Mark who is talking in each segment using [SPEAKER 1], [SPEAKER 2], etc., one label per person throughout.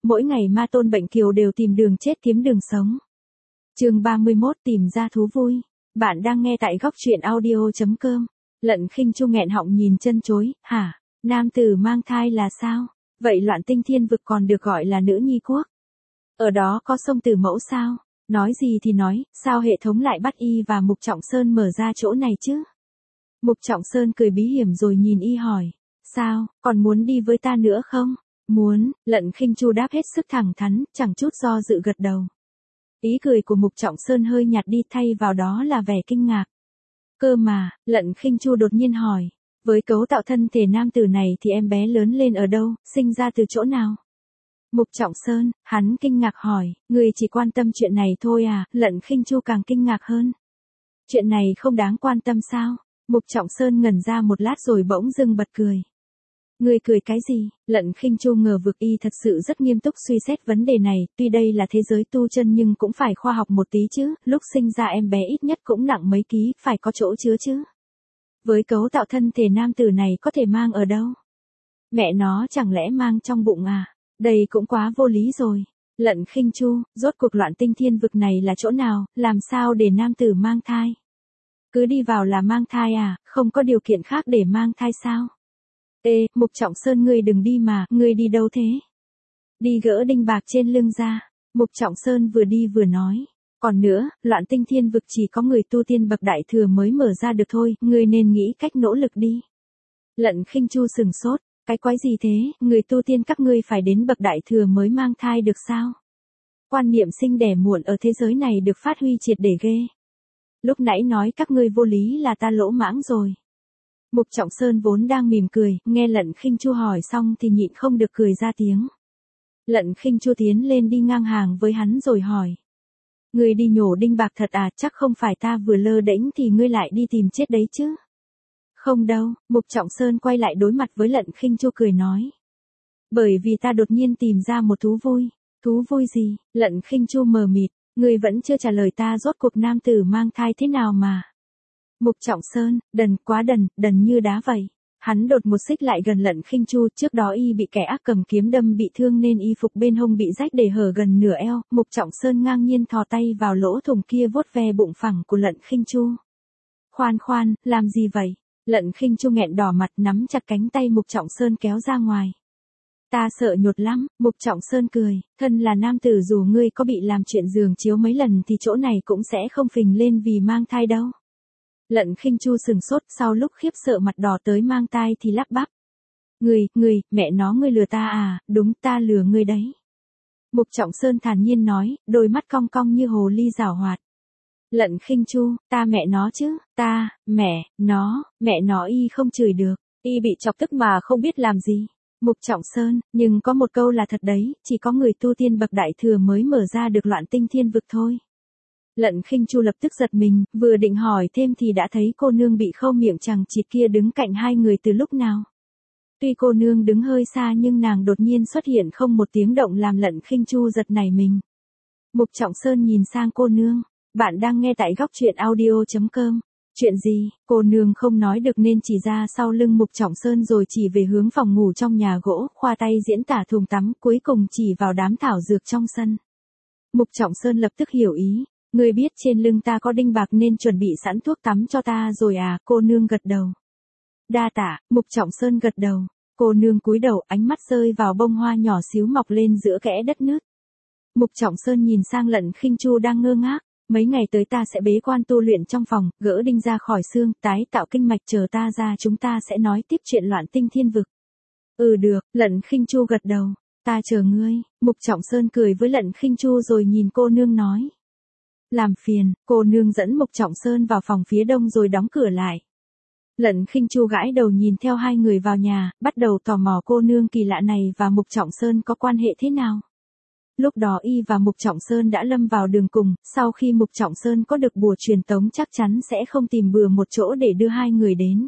[SPEAKER 1] mỗi ngày ma tôn bệnh kiều đều tìm đường chết kiếm đường sống. Chương 31 tìm ra thú vui. Bạn đang nghe tại góc truyện audio.com. Lận Khinh Chu nghẹn họng nhìn chân chối, hả? Nam tử mang thai là sao? Vậy Loạn Tinh Thiên Vực còn được gọi là nữ nhi quốc. Ở đó có sông Tử Mẫu sao? Nói gì thì nói, sao hệ thống lại bắt y và Mục Trọng Sơn mở ra chỗ này chứ? Mục Trọng Sơn cười bí hiểm rồi nhìn y hỏi, sao, còn muốn đi với ta nữa không? Muốn, Lận Khinh Chu đáp hết sức thẳng thắn, chẳng chút do dự gật đầu. Ý cười của Mục Trọng Sơn hơi nhạt đi, thay vào đó là vẻ kinh ngạc. Cơ mà, Lận Khinh Chu đột nhiên hỏi, với cấu tạo thân thể nam tử này thì em bé lớn lên ở đâu, sinh ra từ chỗ nào? Mục Trọng Sơn, hắn kinh ngạc hỏi, người chỉ quan tâm chuyện này thôi à? Lận Khinh Chu càng kinh ngạc hơn. Chuyện này không đáng quan tâm sao? Mục Trọng Sơn ngẩn ra một lát rồi bỗng dưng bật cười. Người cười cái gì? Lận Khinh Chu ngờ vực y thật sự rất nghiêm túc suy xét vấn đề này, tuy đây là thế giới tu chân nhưng cũng phải khoa học một tí chứ, lúc sinh ra em bé ít nhất cũng nặng mấy ký, phải có chỗ chứa chứ. Với cấu tạo thân thể nam tử này có thể mang ở đâu? Mẹ nó chẳng lẽ mang trong bụng à? Đây cũng quá vô lý rồi. Lận Khinh Chu, rốt cuộc Loạn Tinh Thiên Vực này là chỗ nào, làm sao để nam tử mang thai? Cứ đi vào là mang thai à, không có điều kiện khác để mang thai sao? Ê, Mục Trọng Sơn ngươi đừng đi mà, ngươi đi đâu thế? Đi gỡ đinh bạc trên lưng ra. Mục Trọng Sơn vừa đi vừa nói. Còn nữa, Loạn Tinh Thiên Vực chỉ có người tu tiên bậc đại thừa mới mở ra được thôi, ngươi nên nghĩ cách nỗ lực đi. Lận Khinh Chu sừng sốt, cái quái gì thế, người tu tiên các ngươi phải đến bậc đại thừa mới mang thai được sao? Quan niệm sinh đẻ muộn ở thế giới này được phát huy triệt để ghê. Lúc nãy nói các ngươi vô lý là ta lỗ mãng rồi. Mục Trọng Sơn vốn đang mỉm cười, nghe Lận Khinh Chu hỏi xong thì nhịn không được cười ra tiếng. Lận Khinh Chu tiến lên đi ngang hàng với hắn rồi hỏi. Ngươi đi nhổ đinh bạc thật à, chắc không phải ta vừa lơ đễnh thì ngươi lại đi tìm chết đấy chứ. Không đâu, Mục Trọng Sơn quay lại đối mặt với Lận Khinh Chu cười nói. Bởi vì ta đột nhiên tìm ra một thú vui. Thú vui gì? Lận Khinh Chu mờ mịt, ngươi vẫn chưa trả lời ta rốt cuộc nam tử mang thai thế nào mà. Mục Trọng Sơn, đần quá đần như đá vậy. Hắn đột một xích lại gần Lận Khinh Chu, trước đó y bị kẻ ác cầm kiếm đâm bị thương nên y phục bên hông bị rách để hở gần nửa eo, Mục Trọng Sơn ngang nhiên thò tay vào lỗ thủng kia vuốt ve bụng phẳng của Lận Khinh Chu. Khoan, làm gì vậy? Lận Khinh Chu nghẹn đỏ mặt nắm chặt cánh tay Mục Trọng Sơn kéo ra ngoài. Ta sợ nhột lắm, Mục Trọng Sơn cười, thân là nam tử dù ngươi có bị làm chuyện giường chiếu mấy lần thì chỗ này cũng sẽ không phình lên vì mang thai đâu. Lận Khinh Chu sừng sốt, sau lúc khiếp sợ mặt đỏ tới mang tai thì lắp bắp. Ngươi, mẹ nó ngươi lừa ta à, đúng ta lừa ngươi đấy. Mục Trọng Sơn thản nhiên nói, đôi mắt cong cong như hồ ly giảo hoạt. Lận Khinh Chu, ta mẹ nó chứ, mẹ nó y không chửi được, y bị chọc tức mà không biết làm gì. Mục Trọng Sơn, nhưng có một câu là thật đấy, chỉ có người tu tiên bậc đại thừa mới mở ra được Loạn Tinh Thiên Vực thôi. Lận Khinh Chu lập tức giật mình, vừa định hỏi thêm thì đã thấy cô nương bị khâu miệng chằng chịt kia đứng cạnh hai người từ lúc nào. Tuy cô nương đứng hơi xa nhưng nàng đột nhiên xuất hiện không một tiếng động làm Lận Khinh Chu giật nảy mình. Mục Trọng Sơn nhìn sang cô nương, bạn đang nghe tại góc truyện audio.com. Chuyện gì? Cô nương không nói được nên chỉ ra sau lưng Mục Trọng Sơn rồi chỉ về hướng phòng ngủ trong nhà gỗ, khoa tay diễn tả thùng tắm, cuối cùng chỉ vào đám thảo dược trong sân. Mục Trọng Sơn lập tức hiểu ý. Ngươi biết trên lưng ta có đinh bạc nên chuẩn bị sẵn thuốc tắm cho ta rồi à? Cô nương gật đầu. Đa tạ, Mục Trọng Sơn gật đầu. Cô nương cúi đầu, ánh mắt rơi vào bông hoa nhỏ xíu mọc lên giữa kẽ đất nứt. Mục Trọng Sơn nhìn sang Lận Khinh Chu đang ngơ ngác. Mấy ngày tới ta sẽ bế quan tu luyện trong phòng, gỡ đinh ra khỏi xương, tái tạo kinh mạch, chờ ta ra chúng ta sẽ nói tiếp chuyện Loạn Tinh Thiên Vực. Được, Lận Khinh Chu gật đầu. Ta chờ ngươi. Mục Trọng Sơn cười với Lận Khinh Chu rồi nhìn cô nương nói. Làm phiền, cô nương dẫn Mục Trọng Sơn vào phòng phía đông rồi đóng cửa lại. Lận Khinh Chu gãi đầu nhìn theo hai người vào nhà, bắt đầu tò mò cô nương kỳ lạ này và Mục Trọng Sơn có quan hệ thế nào. Lúc đó y và Mục Trọng Sơn đã lâm vào đường cùng, sau khi Mục Trọng Sơn có được bùa truyền tống chắc chắn sẽ không tìm bừa một chỗ để đưa hai người đến.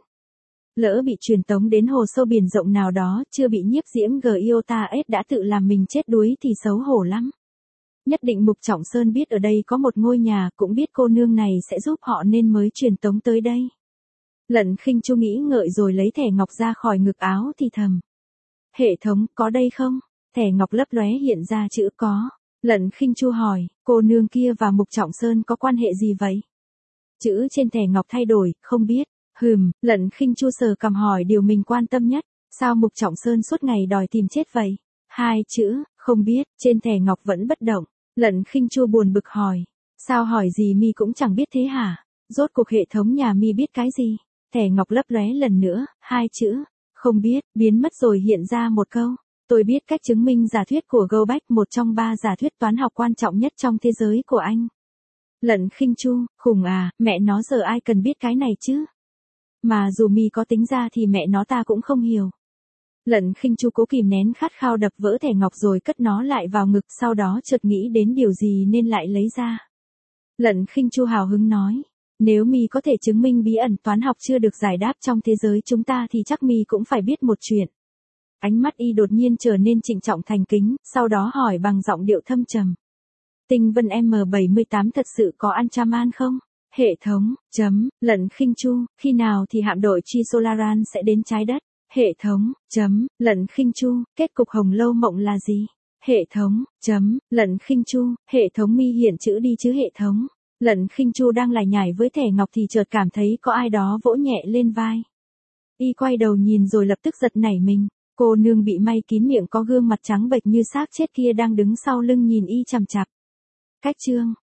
[SPEAKER 1] Lỡ bị truyền tống đến hồ sâu biển rộng nào đó, chưa bị nhiếp diễm Giotaes đã tự làm mình chết đuối thì xấu hổ lắm. Nhất định Mục Trọng Sơn biết ở đây có một ngôi nhà, cũng biết cô nương này sẽ giúp họ nên mới truyền tống tới đây. Lận Khinh Chu nghĩ ngợi rồi lấy thẻ ngọc ra khỏi ngực áo thì thầm. Hệ thống, có đây không? Thẻ ngọc lấp lóe hiện ra chữ có. Lận Khinh Chu hỏi, cô nương kia và Mục Trọng Sơn có quan hệ gì vậy? Chữ trên thẻ ngọc thay đổi, không biết. Lận Khinh Chu sờ cằm hỏi điều mình quan tâm nhất. Sao Mục Trọng Sơn suốt ngày đòi tìm chết vậy? Hai chữ, không biết, trên thẻ ngọc vẫn bất động. Lận Khinh Chu buồn bực hỏi. Sao hỏi gì mi cũng chẳng biết thế hả? Rốt cuộc hệ thống nhà mi biết cái gì? Thẻ ngọc lấp lóe lần nữa, hai chữ, không biết, biến mất rồi hiện ra một câu. Tôi biết cách chứng minh giả thuyết của Goldbach, một trong 3 giả thuyết toán học quan trọng nhất trong thế giới của anh. Lận Khinh Chu, khùng à, mẹ nó giờ ai cần biết cái này chứ? Mà dù mi có tính ra thì mẹ nó ta cũng không hiểu. Lận Khinh Chu cố kìm nén khát khao đập vỡ thẻ ngọc rồi cất nó lại vào ngực, sau đó chợt nghĩ đến điều gì nên lại lấy ra. Lận Khinh Chu hào hứng nói, nếu mi có thể chứng minh bí ẩn toán học chưa được giải đáp trong thế giới chúng ta thì chắc mi cũng phải biết một chuyện. Ánh mắt y đột nhiên trở nên trịnh trọng thành kính, sau đó hỏi bằng giọng điệu thâm trầm. Tinh vân M78 thật sự có Anchaman không? Hệ thống, Lận Khinh Chu, khi nào thì hạm đội Chisolaran sẽ đến trái đất? Hệ thống, Lận Khinh Chu, kết cục Hồng Lâu Mộng là gì? Hệ thống, Lận Khinh Chu, hệ thống mi hiện chữ đi chứ hệ thống. Lận Khinh Chu đang lải nhải với thẻ ngọc thì chợt cảm thấy có ai đó vỗ nhẹ lên vai. Y quay đầu nhìn rồi lập tức giật nảy mình. Cô nương bị may kín miệng có gương mặt trắng bệch như xác chết kia đang đứng sau lưng nhìn y chằm chằm. Cách chương